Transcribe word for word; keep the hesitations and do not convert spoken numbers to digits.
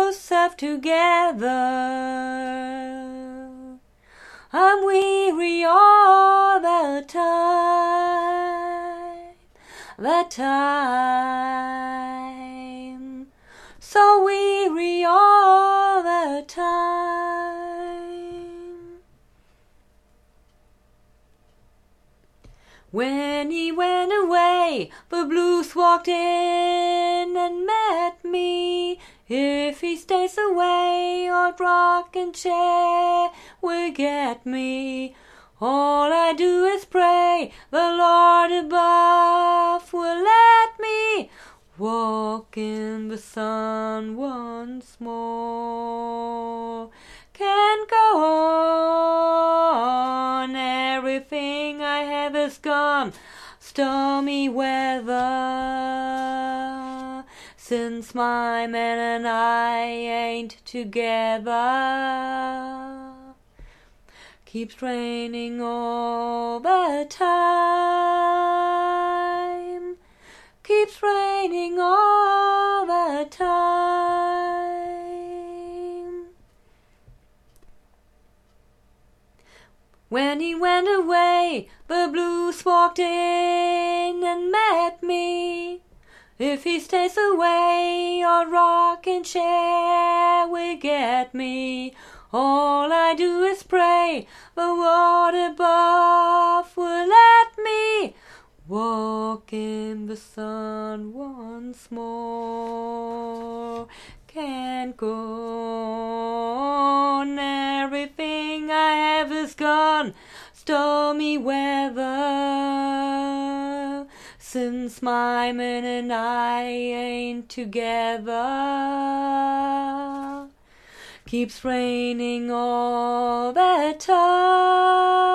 yourself together. I'm weary all the time, the time, so weary all the time. When he went away, the blues walked in and met me. If he stays away, old rocking chair will get me. All I do is pray the Lord above will let me walk in the sun once more. Can't go on, everything I have is gone. Stormy weather, since my man and I ain't together. Keeps raining all the time, keeps raining all the time. When he went away, the blues walked in and met me. If he stays away, our rocking chair will get me. All I do is pray the Lord above will let me walk in the sun once more. Can't go on, everything I have is gone. Stormy weather, since my man and I ain't together. Keeps raining all the time.